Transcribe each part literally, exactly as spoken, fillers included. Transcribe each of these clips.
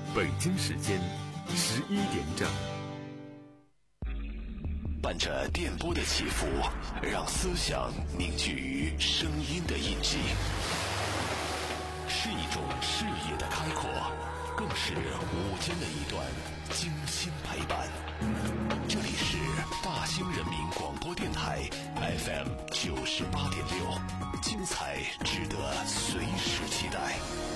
北京时间十一点整。 伴着电波的起伏，让思想凝聚于声音的印记，是一种视野的开阔，更是午间的一段精心陪伴。这里是大兴人民广播电台 F M 九十八点六，精彩值得随时期待。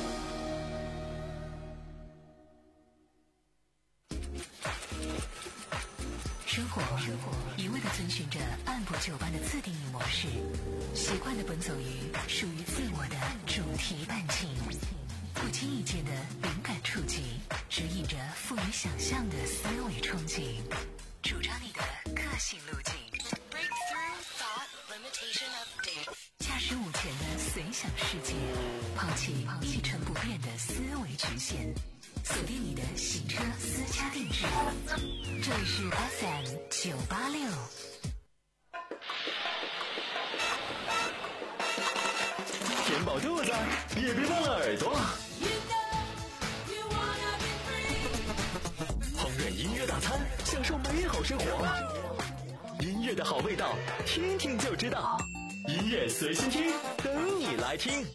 生活一味地遵循着按部就班的自定义模式，习惯地奔走于属于自我的主题伴情，不经意间的灵感触及，指引着富于想象的思维憧憬，主张你的个性路径。驾驶午前的随想世界，抛弃一成不变的思维局限，锁定你的洗车私家定制。这里是 F M 九八六。 填饱肚子，也别忘了耳朵。烹饪音乐大餐，享受美好生活。音乐的好味道，听听就知道。音乐随心听，等你来听。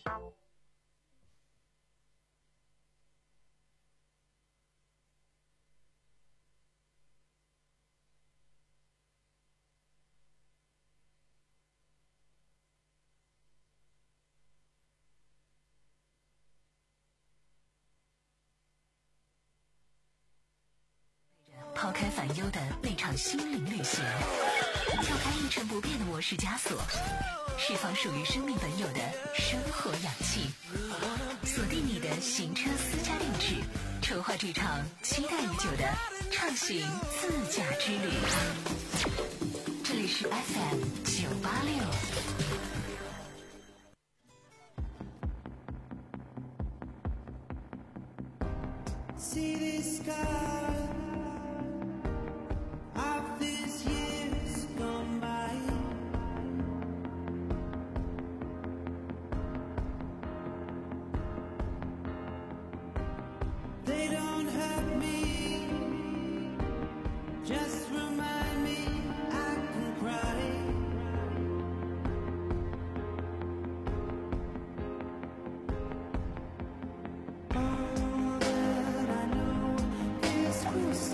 抛开烦忧的那场心灵旅行，跳开一成不变的模式枷锁，释放属于生命本有的生活氧气，锁定你的行车私家定制，筹划这场期待已久的畅行自驾之旅。这里是 F M 九八六。 See this sky of these years gone by. They don't hurt me, just remind me I can cry. All that I know is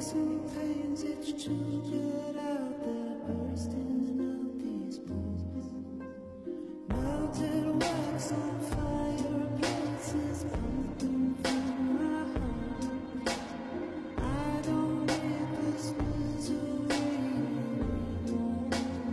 some pains, it's too good out there, bursting out these bones. Melted wax on fireplaces, pumping through my heart. I don't need this misery anymore.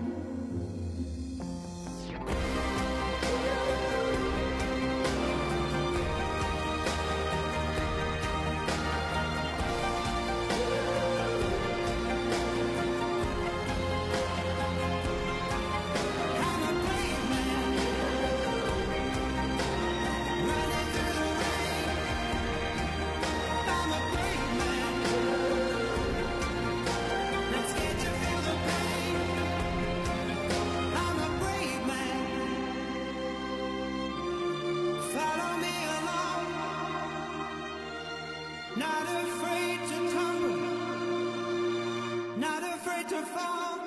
Not afraid to tumble, not afraid to fall.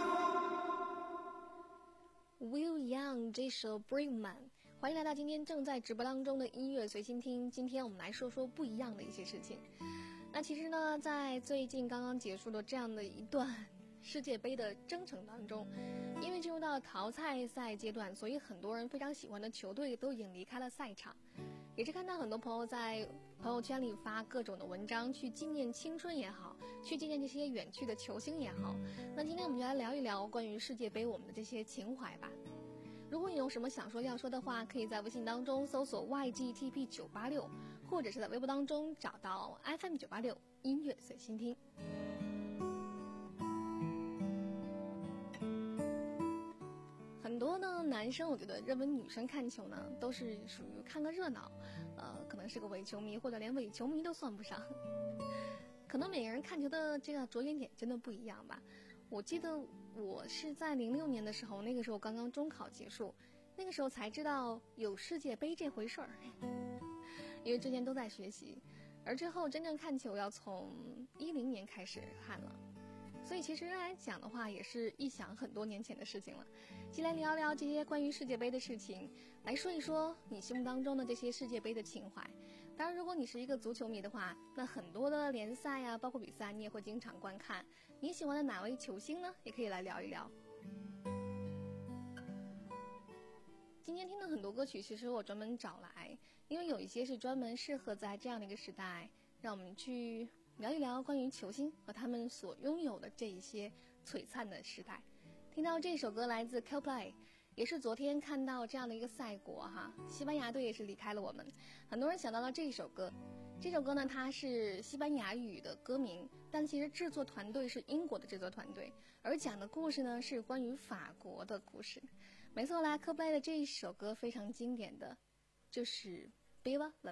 Will Young 这首 Brave Man， 欢迎来到今天正在直播当中的音乐随心听。今天我们来说说不一样的一些事情。那其实呢，在最近刚刚结束的这样的一段世界杯的征程当中，因为进入到淘汰赛阶段，所以很多人非常喜欢的球队都已经离开了赛场。也是看到很多朋友在朋友圈里发各种的文章，去纪念青春也好，去纪念这些远去的球星也好。那今天我们就来聊一聊关于世界杯我们的这些情怀吧。如果你有什么想说要说的话，可以在微信当中搜索 Y G T P 九八六， 或者是在微博当中找到 F M 九八六音乐随心听。很多呢男生我觉得认为女生看球呢都是属于看个热闹，呃，可能是个伪球迷，或者连伪球迷都算不上。可能每个人看球的这个着眼点真的不一样吧。我记得我是在零六年的时候，那个时候刚刚中考结束，那个时候才知道有世界杯这回事儿，因为之前都在学习，而之后真正看球要从一零年开始看了。所以其实来讲的话，也是一想很多年前的事情了。先来聊聊这些关于世界杯的事情，来说一说你心目当中的这些世界杯的情怀。当然，如果你是一个足球迷的话，那很多的联赛啊，包括比赛，你也会经常观看。你喜欢的哪位球星呢？也可以来聊一聊。今天听的很多歌曲，其实我专门找来，因为有一些是专门适合在这样的一个时代，让我们去聊一聊关于球星和他们所拥有的这一些璀璨的时代。听到这首歌来自 Coldplay， 也是昨天看到这样的一个赛果哈，西班牙队也是离开了我们，很多人想到了这首歌。这首歌呢，它是西班牙语的歌名，但其实制作团队是英国的制作团队，而讲的故事呢是关于法国的故事。没错啦， Coldplay 的这一首歌非常经典的，就是 Viva la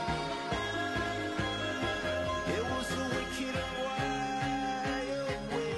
Beda。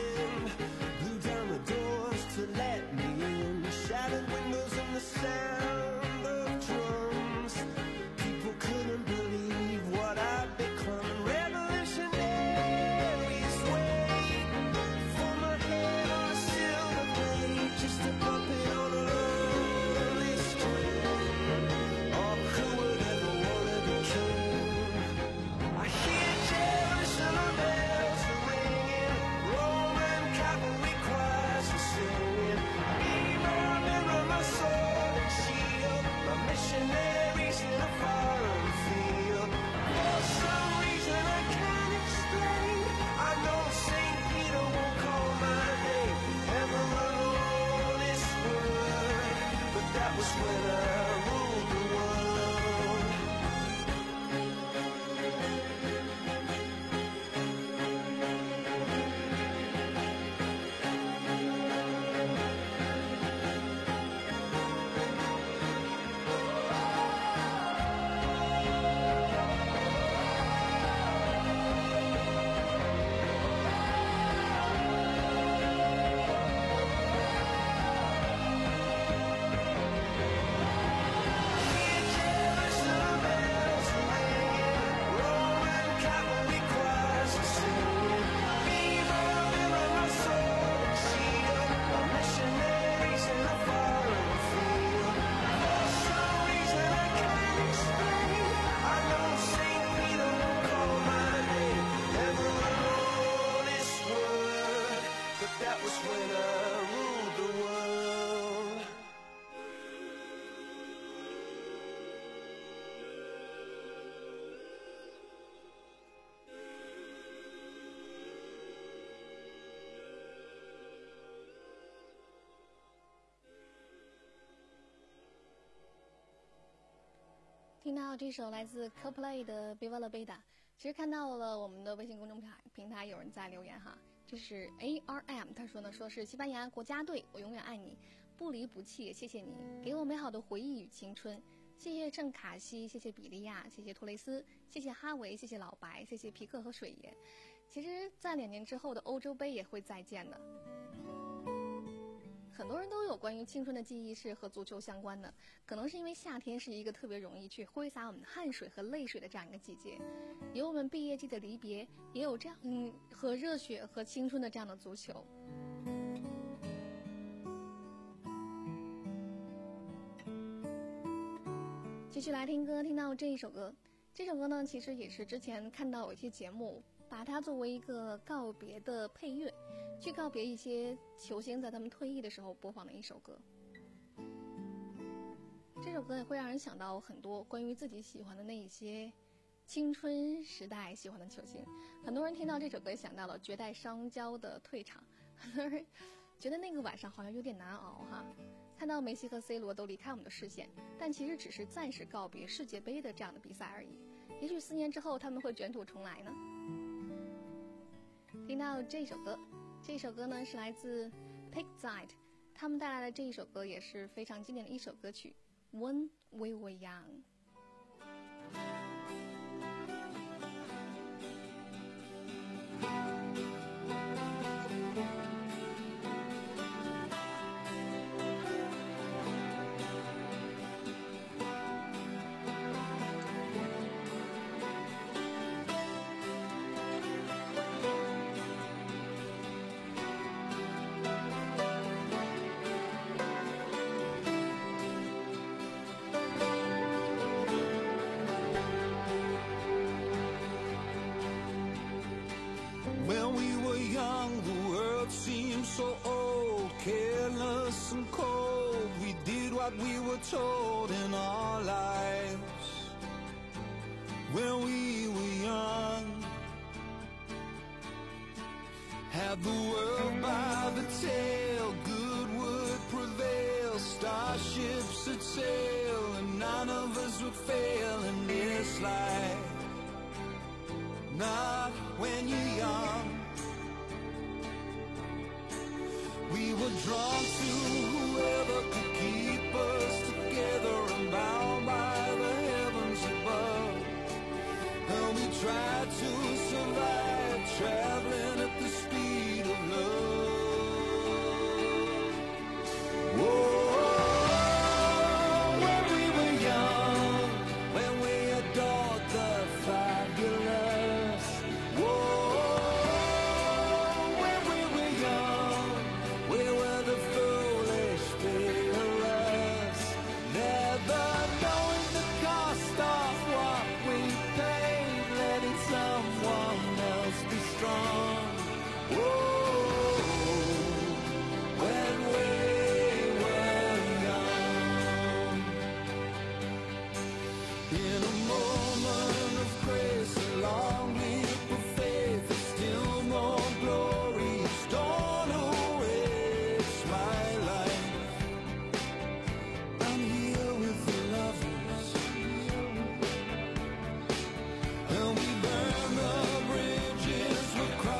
听到这首来自 Coldplay 的 Viva la Vida， 其实看到了我们的微信公众平台平台有人在留言哈，这是 A R M， 他说呢，说是西班牙国家队，我永远爱你，不离不弃，谢谢你给我美好的回忆与青春，谢谢郑卡西，谢谢比利亚，谢谢托雷斯，谢谢哈维，谢谢老白，谢谢皮克和水爷。其实在两年之后的欧洲杯也会再见的。很多人都有关于青春的记忆是和足球相关的，可能是因为夏天是一个特别容易去挥洒我们汗水和泪水的这样一个季节，有我们毕业季的离别，也有这样嗯和热血和青春的这样的足球。继续来听歌，听到这一首歌，这首歌呢其实也是之前看到有一些节目把它作为一个告别的配乐，去告别一些球星在他们退役的时候播放的一首歌。这首歌也会让人想到很多关于自己喜欢的那一些青春时代喜欢的球星。很多人听到这首歌想到了绝代双骄的退场，很多人觉得那个晚上好像有点难熬哈。看到梅西和 C 罗都离开我们的视线，但其实只是暂时告别世界杯的这样的比赛而已，也许四年之后他们会卷土重来呢。听到这首歌，这首歌呢是来自 Pixide， 他们带来的这一首歌也是非常经典的一首歌曲 When We Were Young。 So old, careless and cold, we did what we were told in our lives when we were young. Had the world by the tail, good would prevail, starships would sail, and none of us would fail in this life. Not when you're young. We were drawn to whoever could keep us together and bound by the heavens above. And we tried to survive, traveling at the speed of love. Whoa, when we were young, when we adored the fabulous. Whoa, when we were young, we were the foolish fearless, never knowing the cost of what we paid, letting someone else be strong. Whoa, when we were young. In a moment of grace, a long leap of faith, still more glorious dawn awaits my life. I'm here with the lovers, and we burn the bridges we're crossing.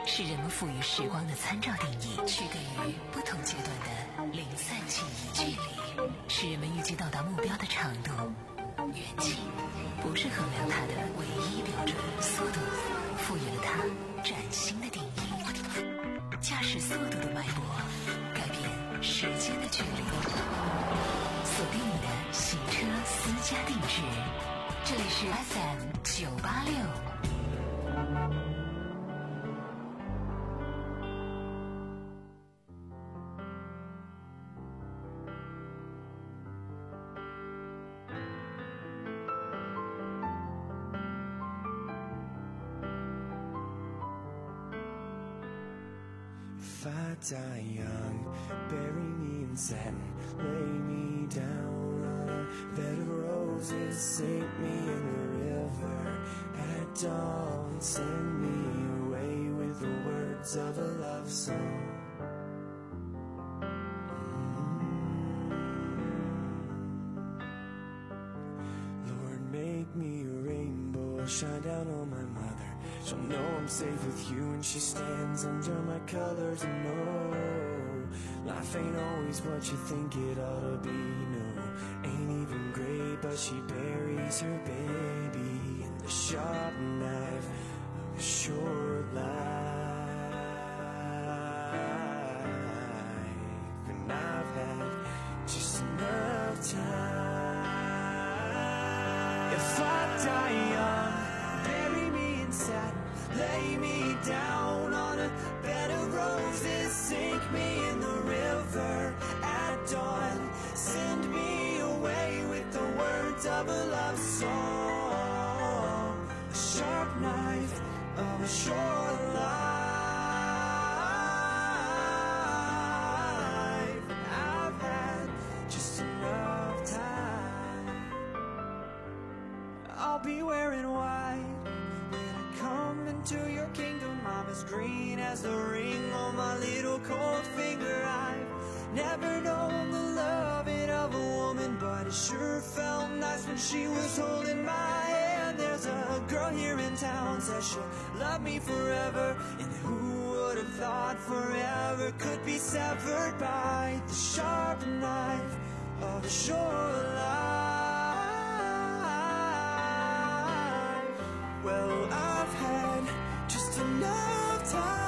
是人们赋予时光的参照定义，去给予不同阶段的零散记忆。距离是人们预计到达目标的长度，远近不是衡量它的唯一标准，速度赋予了它崭新的定义。驾驶速度的脉搏，改变时间的距离。锁定你的行车私家定制，这里是 F M 九八六。 If I die young, bury me in satin, lay me down on a bed of roses, sink me in the river at dawn, send me away with the words of a love song. Mm. Lord, make me a rainbow, shine down on my mother. She'll know I'm safe with you when she stands under my colors. And no, life ain't always what you think it ought to be. No, ain't even great, but she buries her baby in the sharp knife of a short life. And I've had just enough time. If I die young, bury me in satin, lay me down on a bed of roses, sink me in the river at dawn, send me away with the words of a love song, a sharp knife of a short life. I've had just enough time. I'll be wearing white when I come into your kingdom. I'm as green as the ring on my little cold finger. I've never known the loving of a woman, but it sure felt nice when she was holding my hand. There's a girl here in town, says she'll love me forever, and who would have thought forever could be severed by the sharp knife of a short life. Well, I've had just enough time.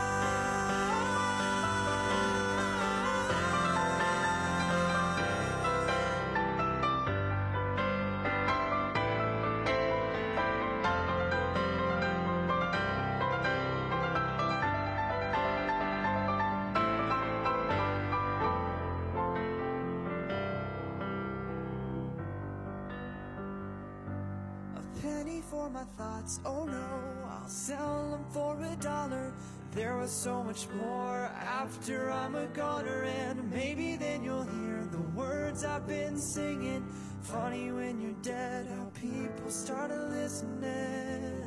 Penny for my thoughts, oh no, I'll sell them for a dollar. There was so much more after I'm a goner, and maybe then you'll hear the words I've been singing. Funny when you're dead, how people started listening.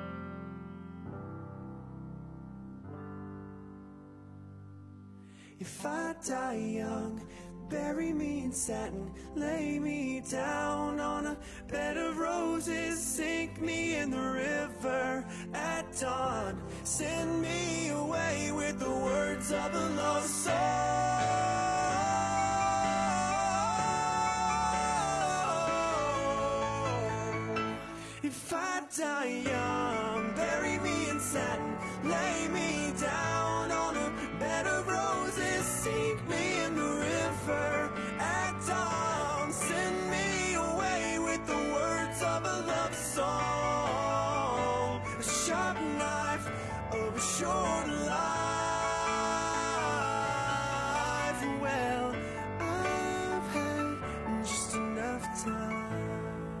If I die young, bury me in satin, lay me down on a bed of roses, sink me in the river at dawn, send me away with the words of a love song. If I die young, bury me in satin, lay me down on a bed of roses, sink me in the river at dawn, send me away with the words of a love song, a sharp knife of a short life. Well, I've had just enough time.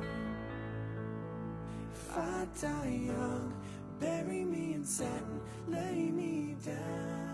If I die young, bury me in satin, lay me down.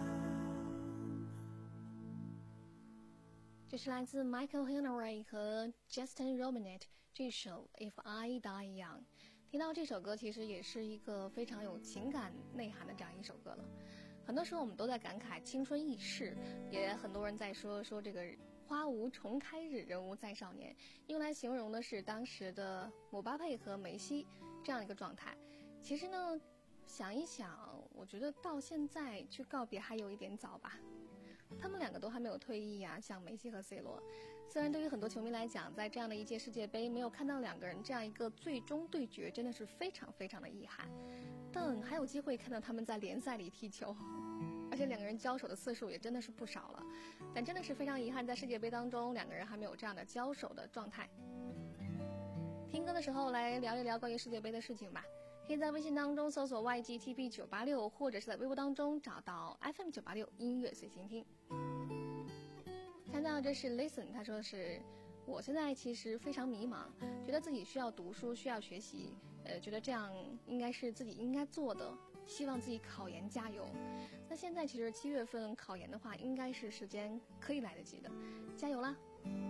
这是来自 Michael Henry 和 Justin Robinet 这首 If I Die Young。 听到这首歌其实也是一个非常有情感内涵的这样一首歌了。很多时候我们都在感慨青春易逝，也很多人在说说这个花无重开日，人无再少年，用来形容的是当时的姆巴佩和梅西这样一个状态。其实呢，想一想， 我觉得到现在去告别还有一点早吧。他们两个都还没有退役啊，像梅西和 C 罗。虽然对于很多球迷来讲，在这样的一届世界杯没有看到两个人这样一个最终对决，真的是非常非常的遗憾。但还有机会看到他们在联赛里踢球，而且两个人交手的次数也真的是不少了。但真的是非常遗憾，在世界杯当中，两个人还没有这样的交手的状态。听歌的时候来聊一聊关于世界杯的事情吧。可以在微信当中搜索 Y G T B 九八六， 或者是在微博当中找到 F M 九八六音乐随心听。看到这是 Listen， 他说是我现在其实非常迷茫，觉得自己需要读书，需要学习，呃，觉得这样应该是自己应该做的，希望自己考研加油。那现在其实七月份考研的话，应该是时间可以来得及的，加油啦！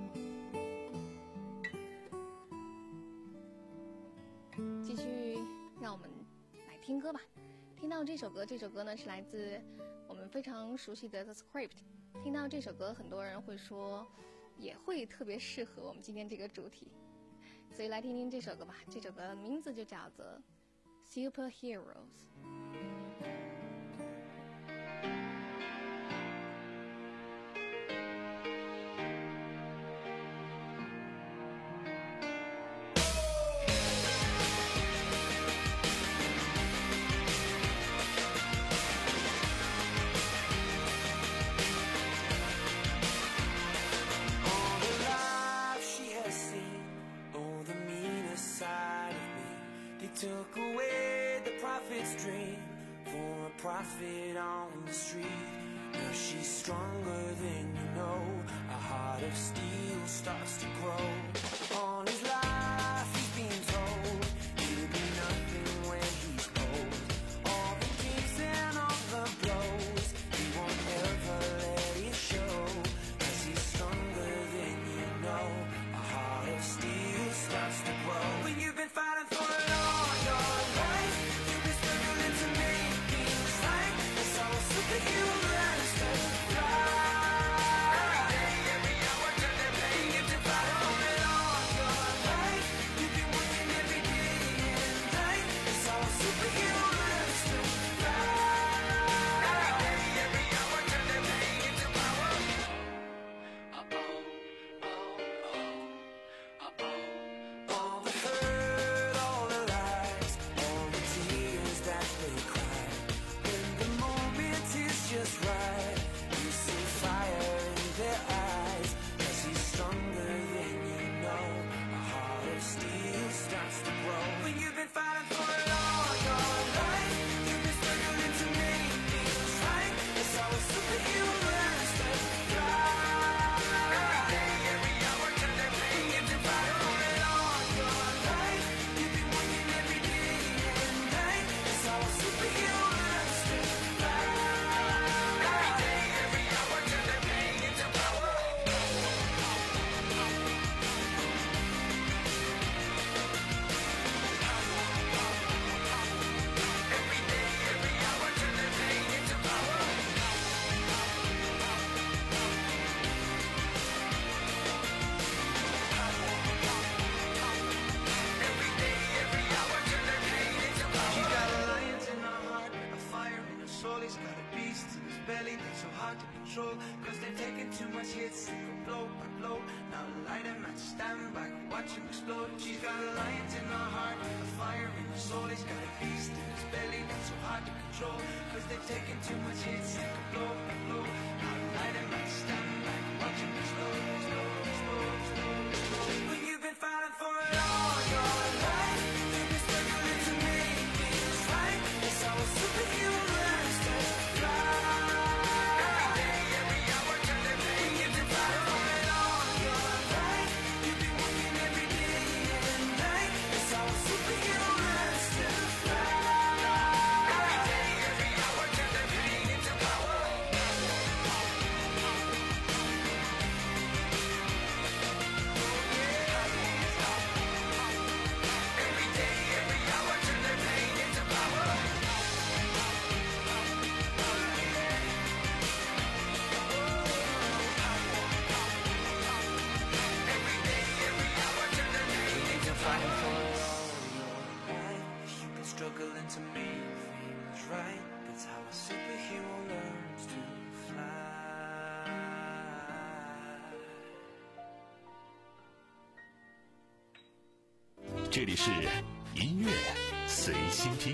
继续让我们来听歌吧。听到这首歌，这首歌呢是来自我们非常熟悉的 The Script。听到这首歌，很多人会说也会特别适合我们今天这个主题，所以来听听这首歌吧。这首歌的名字就叫做 Superheroes。 Took away the prophet's dream for a prophet on the street. Now she's stronger than you know. A heart of steel starts to grow. All his life he's been told he'll be nothing when he's old. All the kicks and all the blows, he won't ever let it show. Cause he's stronger than you know. A heart of steel starts to grow. When you've been fighting for it all your life, you've been struggling to make things right. It's all superhuman stuff. Every day, every hour, turn their pain into fight for it all your life. You've been working every day and night. It's all superhuman stuff. Every day, every hour, turn their pain into power. Uh oh, oh, oh, uh oh. All the hurt, all the lies, all the tears that they cry. When the moment is just right, you see fire in their eyes. Cause he's stronger than you know. A heart of steel starts to grow. When you've been fighting for it all your life, you've been struggling to make things right. It's all superhuman stuff. Every day, every hour, turn their pain into fire for it all your life. You've been working every day and night. It's all superhuman stuff. Every day, every hour, turn their pain into power. Every day, every hour, turn their pain into power. Every day, every hour, turn their pain into power. She's got a lion in her heart, a fire in her soul. He's got a beast in his belly that's so hard to control. Cause they've taken too much hits, they go blow by blow. Now light him at stand back, watch him explode. She's got a lion in her heart, a fire in her soul. He's got a beast in his belly that's so hard to control. Cause they've taken too much hits, they go blow by blow. Now light him at stand back, watch him explode, explode, explode, explode, explode. When you've been fighting for it all your life, you've been struggling to make things right. It's all superhuman stuff. Every day, every hour, turn their pain into fire for it all your life. You've been working every day and night. It's all superhuman stuff. Every day, every hour, turn their pain into power. 这里是音乐随心听。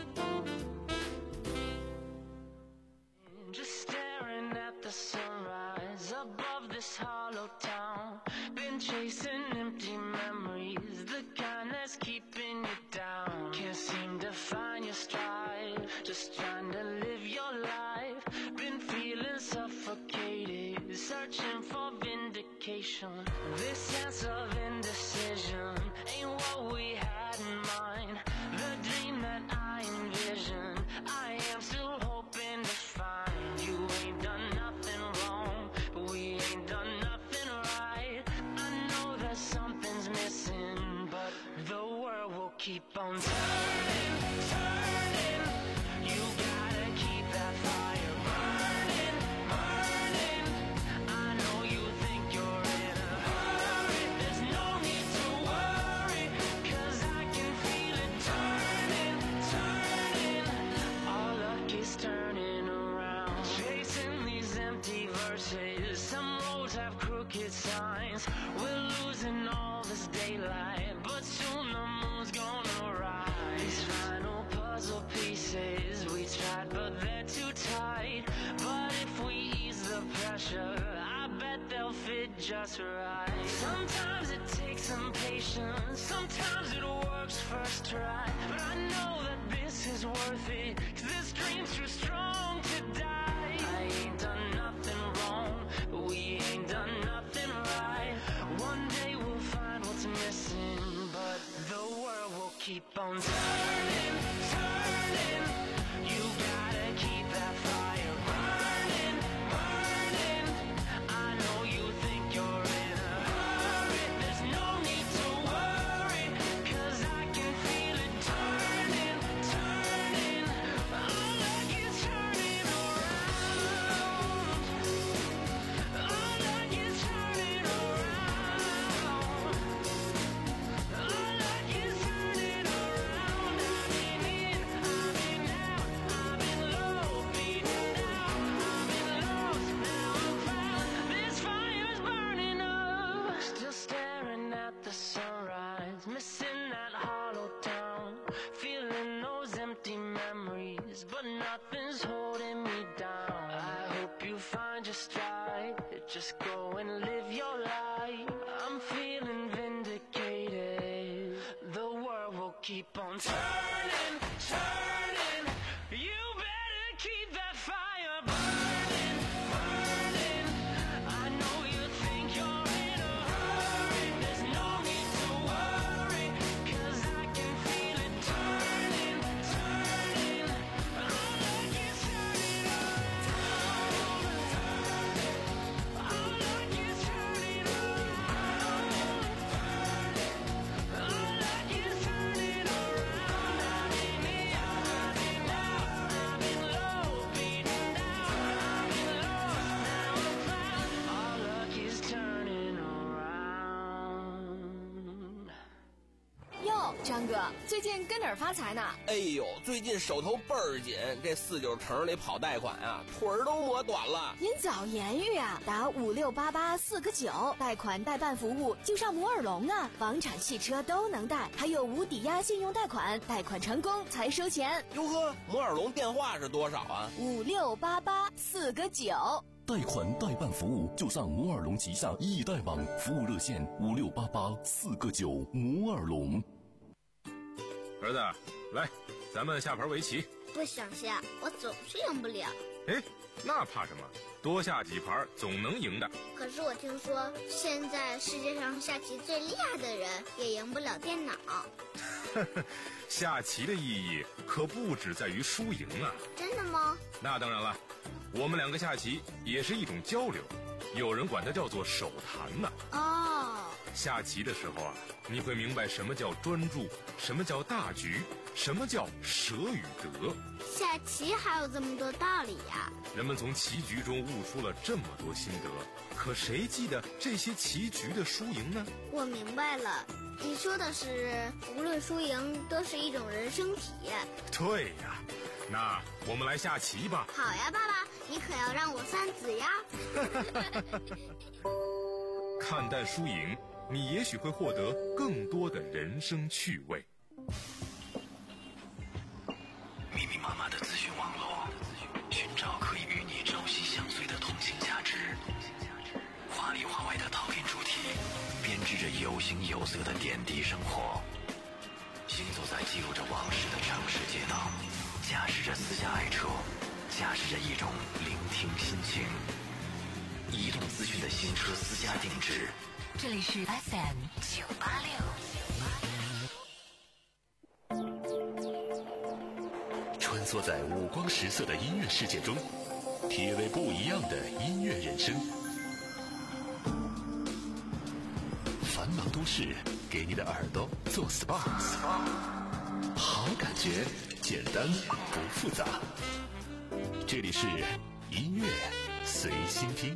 This sense of indecision ain't what we had in mind. The dream that I envisioned, I am still hoping to find. You ain't done nothing wrong, but we ain't done nothing right. I know that something's missing, but the world will keep on turning, turning. You gotta keep that fire burning, burning. I know you think you're in a hurry. There's no need to worry, 'cause I can feel it turning, turning. Our luck is turning around, chasing these empty verses. Some roads have crooked signs. We're losing all this daylight, but soon the moon's gonna rise. These final puzzle pieces, we tried but they're too tight. But if we ease the pressure, I bet they'll fit just right. Sometimes it takes some patience, sometimes it works first try. But I know that this is worth it, 'cause this dream's too strong to die. I ain't done nothing wrong, but we ain't done nothing right. One day we'll find what's missing, but the world will keep on turning, turning. You gotta keep that fire burning, burning. I know you think you're in a hurry. There's no need to worry, 'cause I can feel it turning, turning. All like it's turning around. All like it's turning around. All like it's turning around. I've been in, I've been out, I've been low, beaten down, I've been lost, now I'm found. This fire's burning up, still staring at the sunrise, missing that hollow town, feeling those empty memories, but nothing's holding me down. I hope you find your stride, just go and live your life. I'm feeling vindicated, the world will keep on turning, turning. You better keep that fire burning, burning. I know you think you're in a hurry. There's no need to worry, 'cause I can feel it turning, turning. All like it's turning around. All like it's turning around. All like it's turning around. I've been in, I've been out, I've been low, beaten down, I've been lost, now I'm found. All luck is turning around. 哟，张哥，最近跟哪儿发财呢？ 哎呦，最近手头倍儿紧，这四九城里跑贷款啊，腿儿都磨短了。 您早言语啊，打五六八八四个九，贷款代办服务就上摩尔龙啊，房产、汽车都能贷，还有无抵押信用贷款，贷款成功才收钱。 哟呵，摩尔龙电话是多少啊？ 五六八八四个九。 贷款代办服务就上摩尔龙旗下易贷网，服务热线五六八八四个九。摩尔龙。 儿子，来，咱们下盘围棋。 不想下，我总是赢不了。 哎，那怕什么？多下几盘总能赢的。 可是我听说，现在世界上下棋最厉害的人也赢不了电脑。 下棋的意义可不只在于输赢啊。 真的吗？ 那当然了，我们两个下棋也是一种交流，有人管它叫做手谈呢。 哦， 下棋的时候啊，你会明白什么叫专注，什么叫大局，什么叫舍与得。 下棋还有这么多道理呀！ 人们从棋局中悟出了这么多心得，可谁记得这些棋局的输赢呢？ 我明白了，你说的是无论输赢都是一种人生体验。 对呀，那我们来下棋吧。 好呀，爸爸，你可要让我三子呀。 看淡输赢， 你也许会获得更多的人生趣味。 密密麻麻的资讯网络，寻找可以与你朝夕相随的同性价值。华里华外的套片主题，编织着有形有色的点滴生活。行走在记录着往事的城市街道，驾驶着私家爱车，驾驶着一种聆听心情。移动资讯的新车私家定制。 这里是 F M 九八六。 穿梭在五光十色的音乐世界中，体味不一样的音乐人生。繁忙都市给你的耳朵做 S P A， 好感觉简单不复杂。这里是音乐随心听。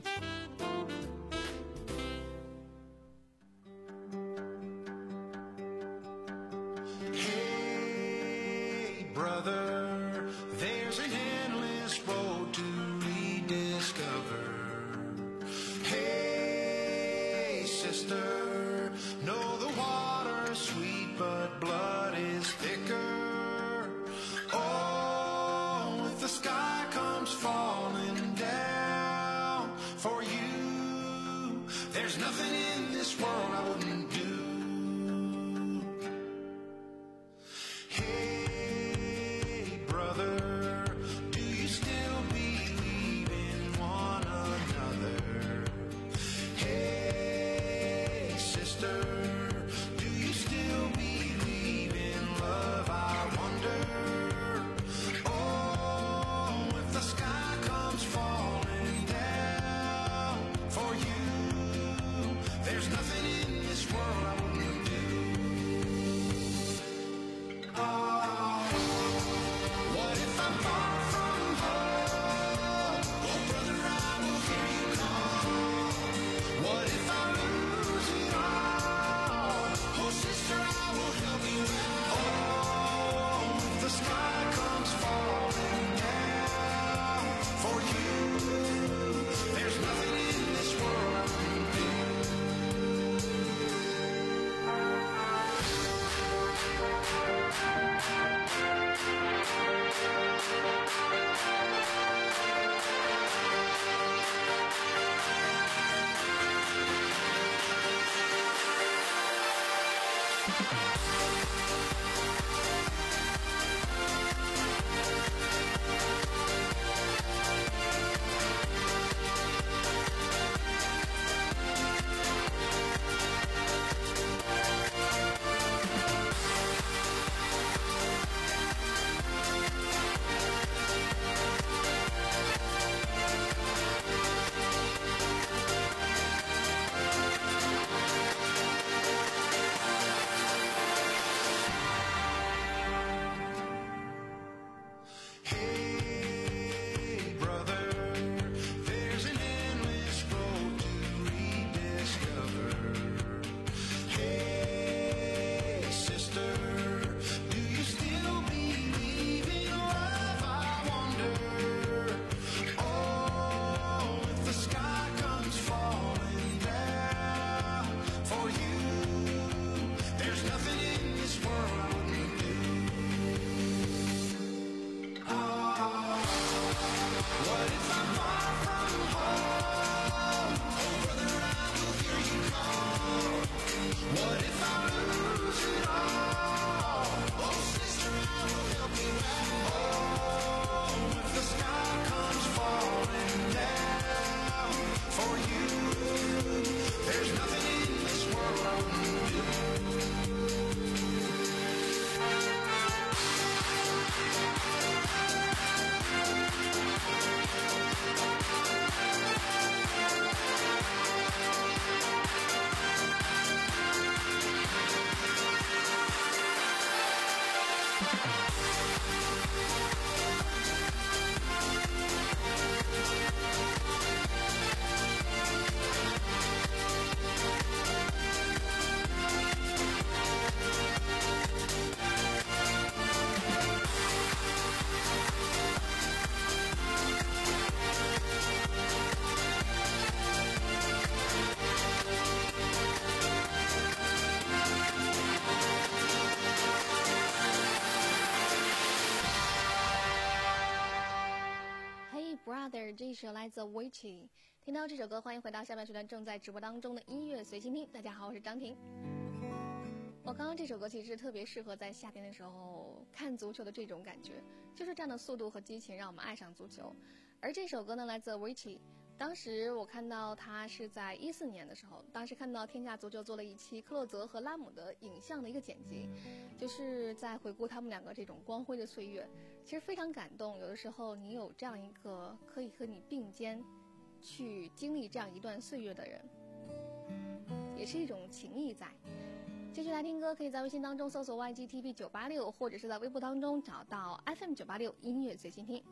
一首来自 Witchy。 听到这首歌，欢迎回到下半时段正在直播当中的音乐随心听。大家好，我是张婷。我刚刚这首歌其实特别适合在夏天的时候看足球的这种感觉，就是这样的速度和激情让我们爱上足球。而这首歌呢来自 Witchy， 当时我看到它是在一四年的时候，当时看到天下足球做了一期克洛泽和拉姆的影像的一个剪辑，就是在回顾他们两个这种光辉的岁月，其实非常感动。有的时候你有这样一个可以和你并肩去经历这样一段岁月的人，也是一种情谊在。继续来听歌，可以在微信当中搜索 Y G T V 九八六，或者是在微博当中找到 F M 九八六音乐随心听。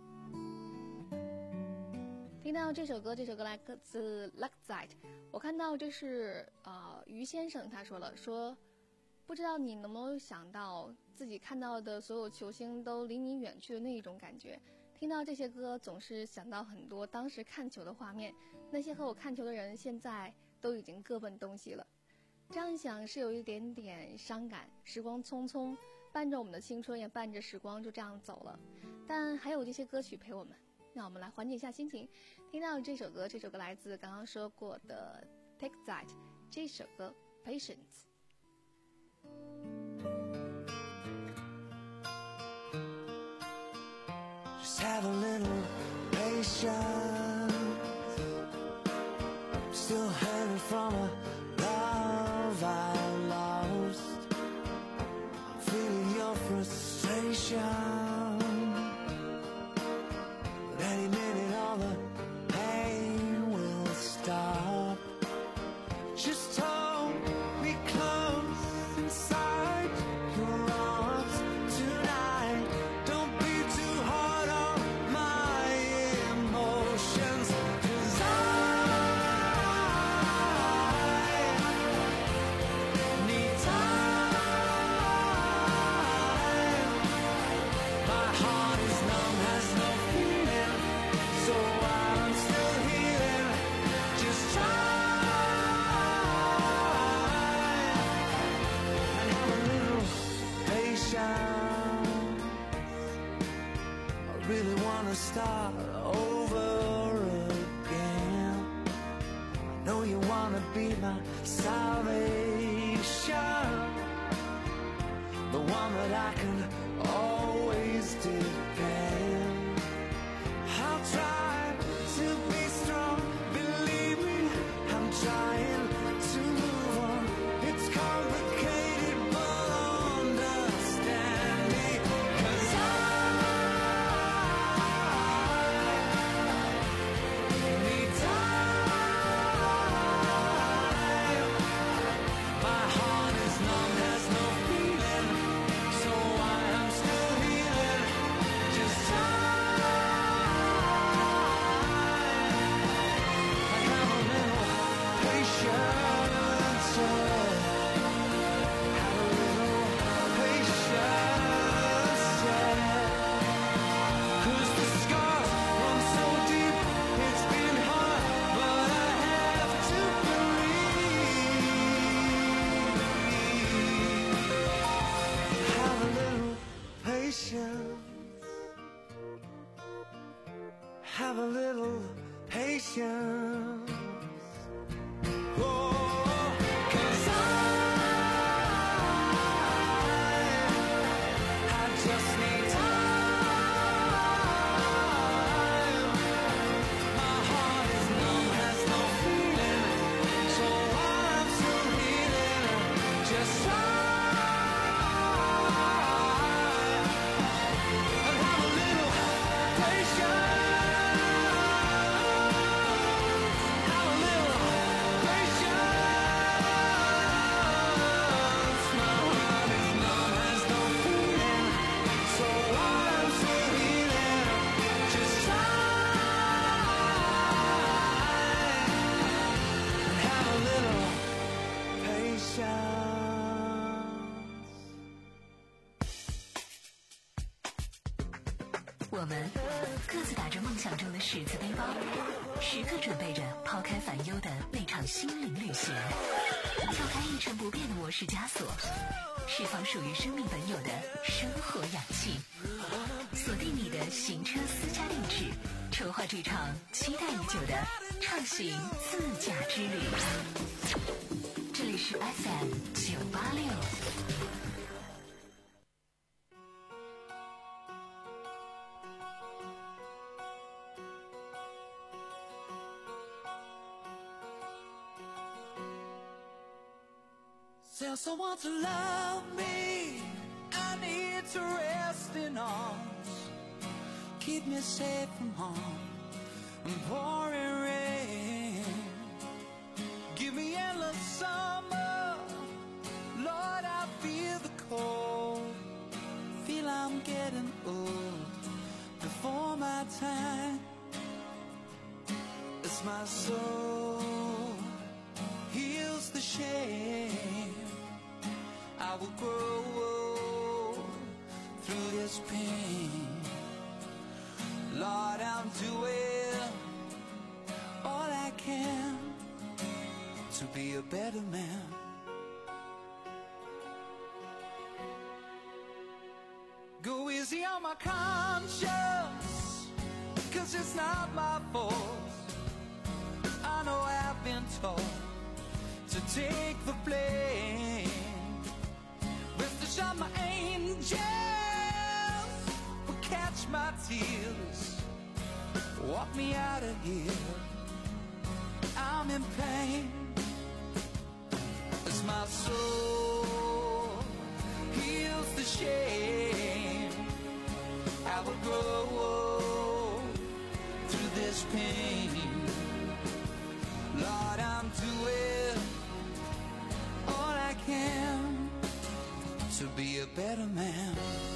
听到这首歌，这首歌来自 Luxite， 我看到这是呃于先生他说了，说不知道你能不能想到自己看到的所有球星都离你远去的那一种感觉。听到这些歌，总是想到很多当时看球的画面，那些和我看球的人现在都已经各奔东西了。这样想是有一点点伤感，时光匆匆，伴着我们的青春，也伴着时光就这样走了。但还有这些歌曲陪我们，让我们来缓解一下心情。听到这首歌，这首歌来自刚刚说过的 Take That， 这首歌 Patience。 Just have a little patience. I'm still hanging from a love I lost. I'm feeling your frustration. But any minute all the pain will stop. Just hold me close inside your arms tonight. Don't be too hard on my emotions, 'cause I need time. My heart is numb, has no feeling, so while I'm still healing, just try and have a little patience. I really wanna start over again. I know you wanna be my salvation, the one that I can always depend. I'll try to be strong, believe me, I'm trying to move on. It's complicated, but understand me, 'cause I need time. My heart is numb, has no feeling, so while I'm still healing, just try and have a little patience. Have a little patience, yeah. 'Cause the scars run so deep, it's been hard, but I have to believe. Have a little patience. Have a little patience. Oh, 'cause I, I just need time. My heart is numb, has no feeling, so while I'm still healing, just try and have a little patience. Have a little patience. My heart is numb, has no feeling, so while I'm still healing, just try and have a little patience. 我们各自打着梦想中的十字背包，时刻准备着抛开烦忧的那场心灵旅行，跳开一成不变的模式枷锁，释放属于生命本有的生活氧气。 锁定你的行车私家定制，筹划这场期待已久的畅行自驾之旅。这里是 F M 九八六。 Tell someone to love me. I need to rest in arms. Keep me safe from harm and pouring rain. Give me endless summer. Lord, I feel the cold. Feel I'm getting old before my time. As my soul heals the shame, I will grow through this pain. Lord, I'm doing all I can to be a better man. Go easy on my conscience, 'cause it's not my fault. I know I've been told to take the blame. Rest assured my angels will catch my tears, walk me out of here. I'm in pain as my soul heals the shame. I will grow through this pain. Lord, I'm doing all I can to be a better man.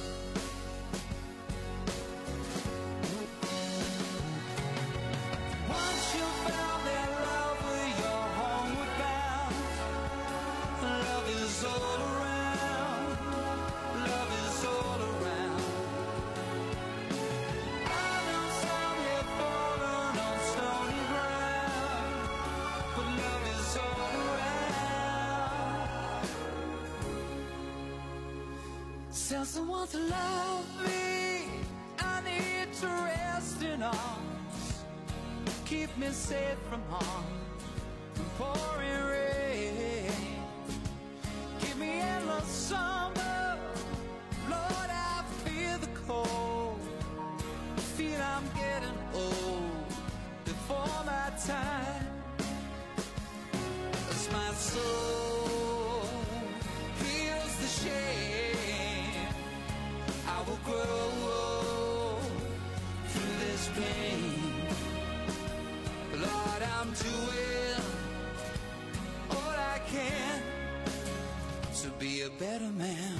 Once you found that love where you're homeward bound, love is all around, love is all around. I know some have fallen on stony ground, but love is all around. Tell someone to love me. I need to rest in arms. Keep me safe from harm, from pouring rain. Give me endless summer. Lord, I feel the cold. Feel I'm getting old before my time. As my soul heals the shame, I will grow through this pain. Lord, I'm doing all I can to be a better man.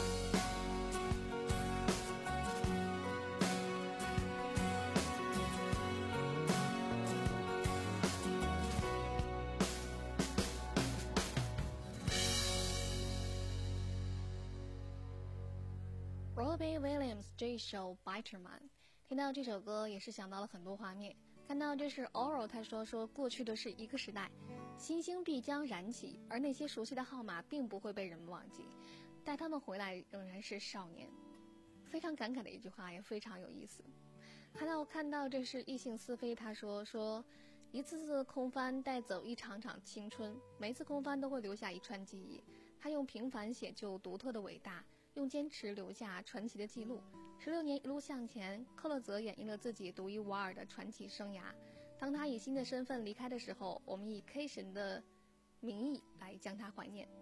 Robbie Williams 这首 Biterman， 听到这首歌也是想到了很多画面。看到这是 Oral， 他说说过去的是一个时代，星星必将燃起，而那些熟悉的号码并不会被人们忘记，待他们回来仍然是少年。非常感慨的一句话，也非常有意思。看到看到这是异性思飞，他说说一次次空翻带走一场场青春，每次空翻都会留下一串记忆。他用平凡写就独特的伟大，用坚持留下传奇的记录。十六年一路向前，克洛泽演绎了自己独一无二的传奇生涯。当他以新的身份离开的时候，我们以 K 神的名义来将他怀念。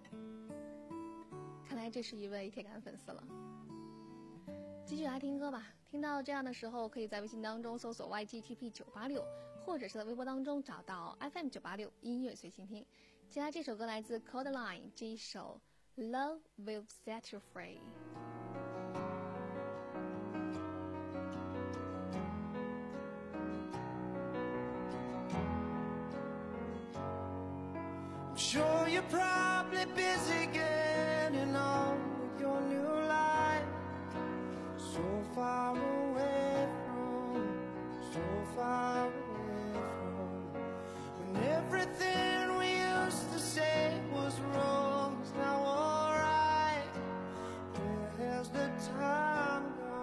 看来这是一位铁杆粉丝了。继续来听歌吧，听到这样的时候，可以在微信当中搜索 Y G T P 九八六， 或者是在微博当中找到 F M 九八六音乐随心听。接下来这首歌来自 Codeline， 这一首 Love Will Set You Free。 Sure, you're probably busy getting on with your new life. So far away from, so far away from, when everything we used to say was wrong is now alright. Where has the time gone?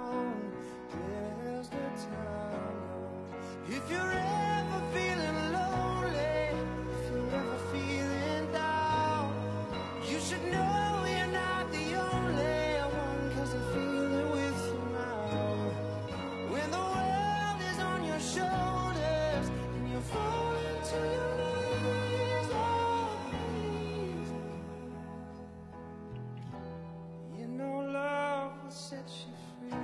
you're ever feeling lonely, if you're ever feeling down, you should know you're not the only one, 'cause I feel it with you now. When the world is on your shoulders and you're falling to your knees, oh please, you know love will set you free.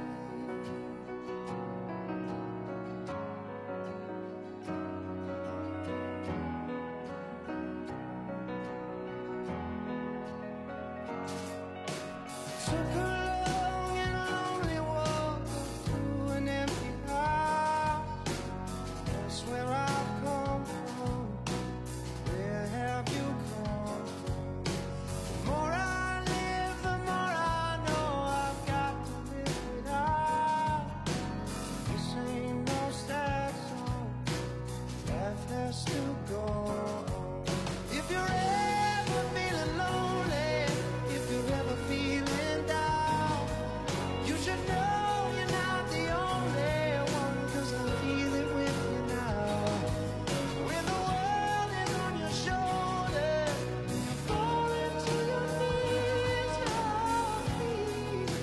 Took a long and lonely walk through an empty house. That's where I've come from. Where have you come from? The more I live, the more I know I've got to live it out. This ain't no sad song. Life has to go on. If you're ever feeling lonely, if you're ever feeling down, you should know you're not the only one, 'cause I feel it with you now. When the world is on your shoulders and you're falling to your knees, oh please,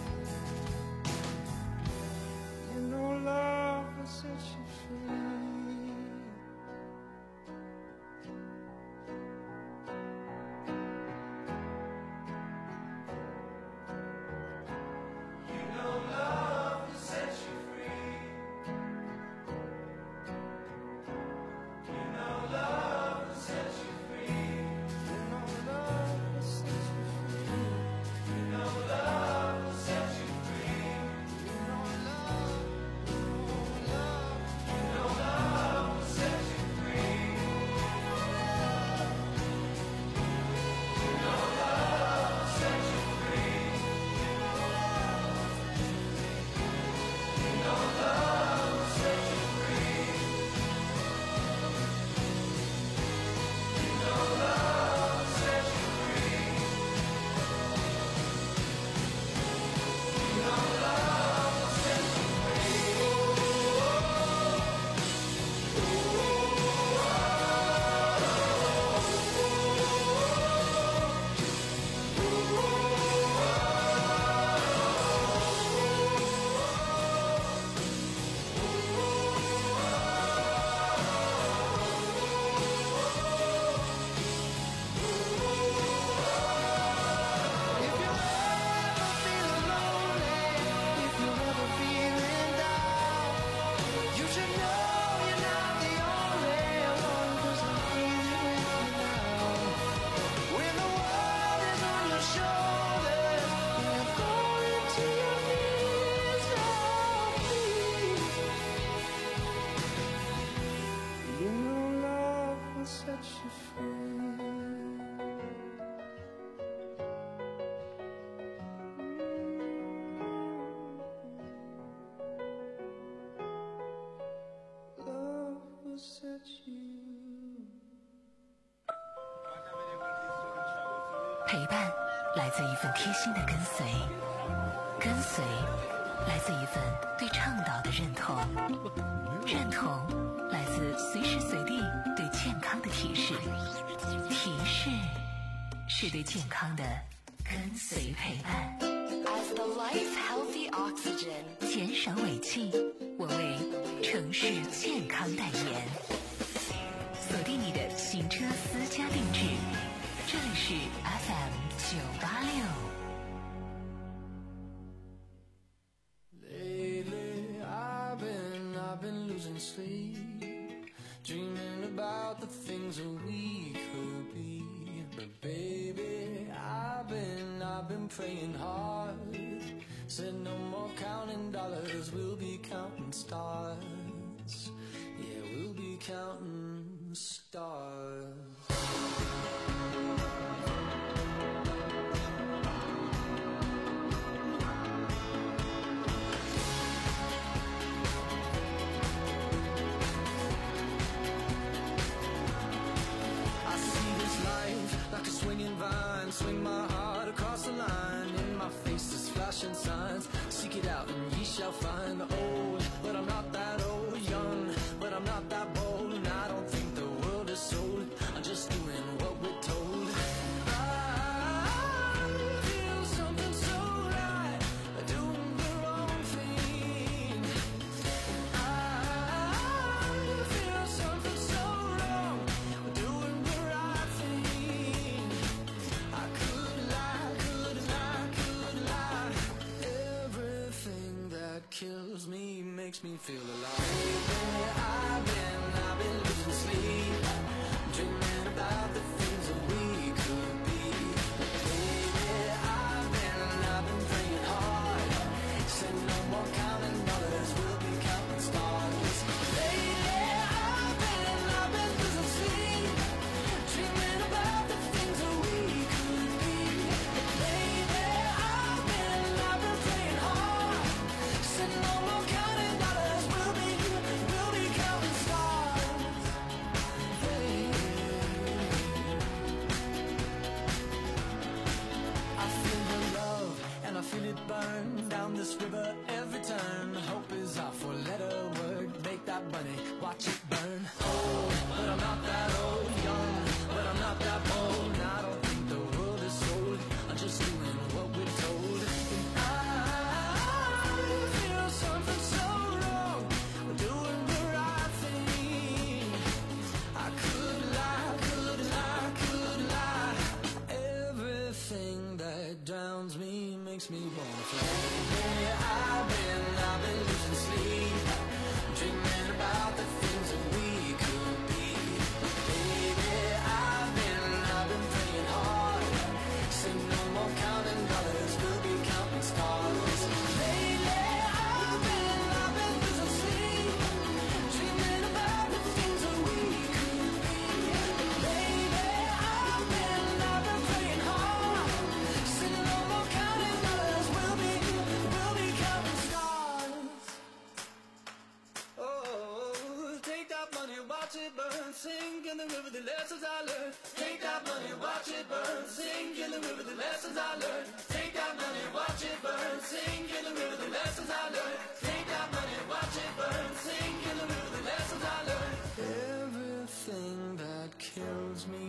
you know love will set you free. If you're ever feeling lonely, if you're ever feeling down, you should know you're not the only one, 'cause I feel it with you now. When the world is on your shoulders and you're falling to your knees, oh please, you know love will set you free. Love will set you. 陪伴来自一份贴心的跟随，跟随来自一份对倡导的认同，认同来自随时随地对健康的提示，提示是对健康的跟随陪伴。As the life healthy oxygen， 减少尾气，我为城市健康代言。锁定你的行车私家定制，这里是 F M 九八六。 Lately, I've been, I've been losing sleep, dreaming about the things that we could be. But baby, I've been, I've been praying hard. Said no more counting dollars, we'll be counting stars. Yeah, we'll be counting stars. Like a swinging vine, swing my heart across the line. In my face is flashing signs. Seek it out and ye shall find. Old, but I'm not that old. Young, but I'm makes me feel alive. Lately I've been, I've been losing sleep, dreaming about the things that we could be. Lately I've been, I've been praying hard, said no more counting dollars, we'll be counting stars. Lately I've been, I've been losing sleep, dreaming about the things that we could be. Lately I've been, I've been praying hard, said no more counting dollars, we'll be, we'll be counting stars. Hey. I feel the love and I feel it burn down this river every turn. Hope is our four-letter word. Make that money, watch it burn. Old, but I'm not that old. Young, but I'm not that bold. And I don't think the world is sold. I'm just doing what we're told. And I feel something so wrong. We're doing the right thing. I could lie, could lie, could lie. Everything that drowns me makes me wanna fly. Lately I've been, I've been losing sleep, dreaming about the things that we could be. Lately I've been, I've been praying hard, said no more counting dollars, we'll be counting stars. Lately I've been, I've been losing sleep, dreaming about the things that we could be. Lately I've been, I've been praying hard, said no more counting dollars, we'll be, we'll be counting stars. Oh, take that money, watch it burn, sink in the river, the lessons I learned. Take that money, watch it burn, sink in the river, the lessons I learned. Take that money, watch it burn, sink in the river, the lessons I learned. Take that money, watch it burn, sink in the river, the lessons I learned. Everything that kills me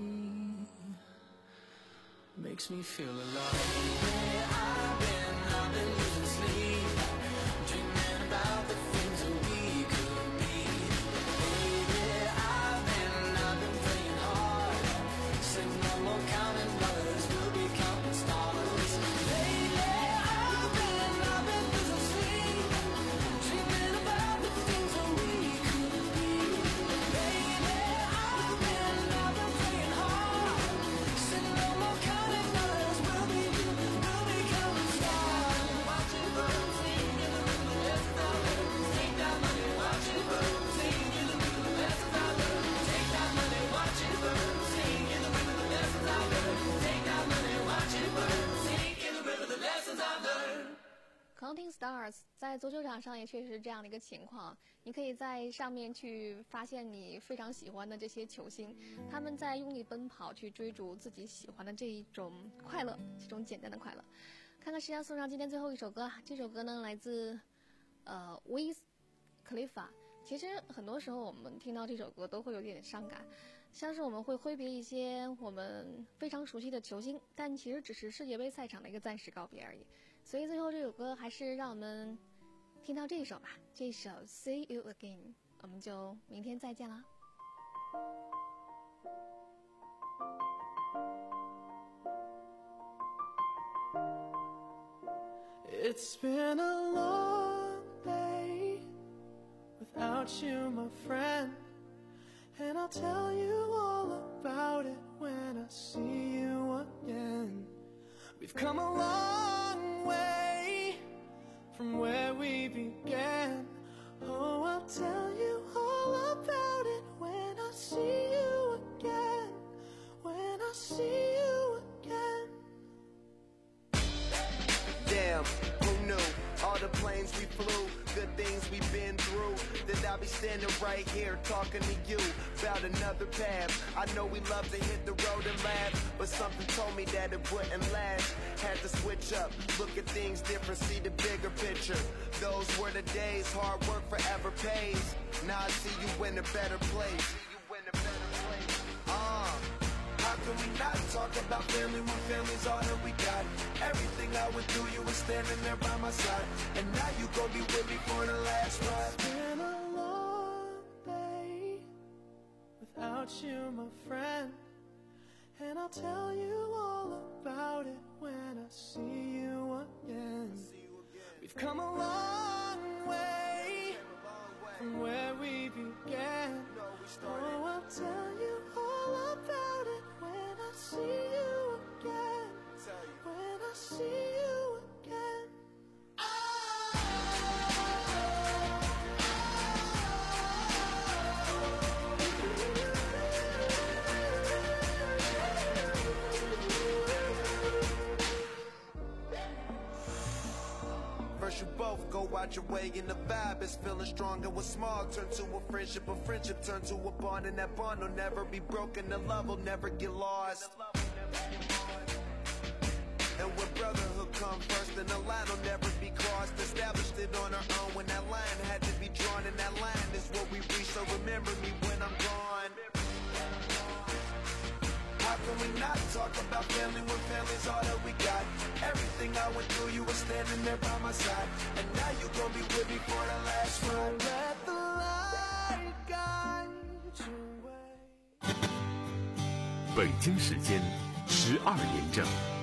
makes me feel alive. Lately I've been, I've been losing sleep, dreaming about the things that we could be. Lately I've been, I've been praying hard, said no more counting dollars, we'll be counting stars. Lately I've been, I've been losing sleep, dreaming about the things that we could be. Lately I've been, I've been praying hard, said no more counting dollars, we'll be, we'll be counting stars. Watch it burn, sing in the river, the lessons I learned. Take that money, watch it burn, sing in the river, the lessons I learned. Take that money, watch it burn, sing in the river, the lessons I learned. Take that money, watch it burn, sing in the river, the lessons I learned. Counting Stars 在足球场上也确实是这样的一个情况，你可以在上面去发现你非常喜欢的这些球星，他们在用力奔跑去追逐自己喜欢的这一种快乐，这种简单的快乐。看看时间送上今天最后一首歌，这首歌呢来自呃 Wiz Khalifa。其实很多时候我们听到这首歌都会有点伤感，像是我们会挥别一些我们非常熟悉的球星，但其实只是世界杯赛场的一个暂时告别而已。所以最后这首歌还是让我们听到这一首吧，这首 See You Again， 我们就明天再见啦。 It's been a long day without you, my friend, and I'll tell you all about it when I see you again. We've come a long way from where we began. Oh, I'll tell you all about it when I see you again. When I see you again. Damn, who knew? All the planes we flew, good things we've been through. That I'll be standing right here talking to you about another path. I know we love to hit the road and laugh, but something told me that it wouldn't last. Had to switch up, look at things different, see the bigger picture. Those were the days, hard work forever pays. Now I see you in a better place. See you in a better place. Uh. How can we not talk about family when family's all that we got? Everything I went through, you were standing there by my side, and now you gon' be with me for the last ride. It's been a long day without you, my friend, and I'll tell you all about it when I see you again. We've come a long way from where we began. Oh, I'll tell you all about it when I see you again. When I see you again. First you both go out your way and the vibe is feeling strong. And what's small turn to a friendship, a friendship turn to a bond, and that bond will never be broken, the love will never get lost. And when brotherhood come first, then the line will never be crossed. Established it on our own when that line had to be drawn, and that line is what we reach, so remember me when I'm gone. How can we not talk about family when family's all that we got? Everything I went through, you were standing there by my side, and now you gon' be with me for the last ride. Let the light guide your way. 北京时间十二点整。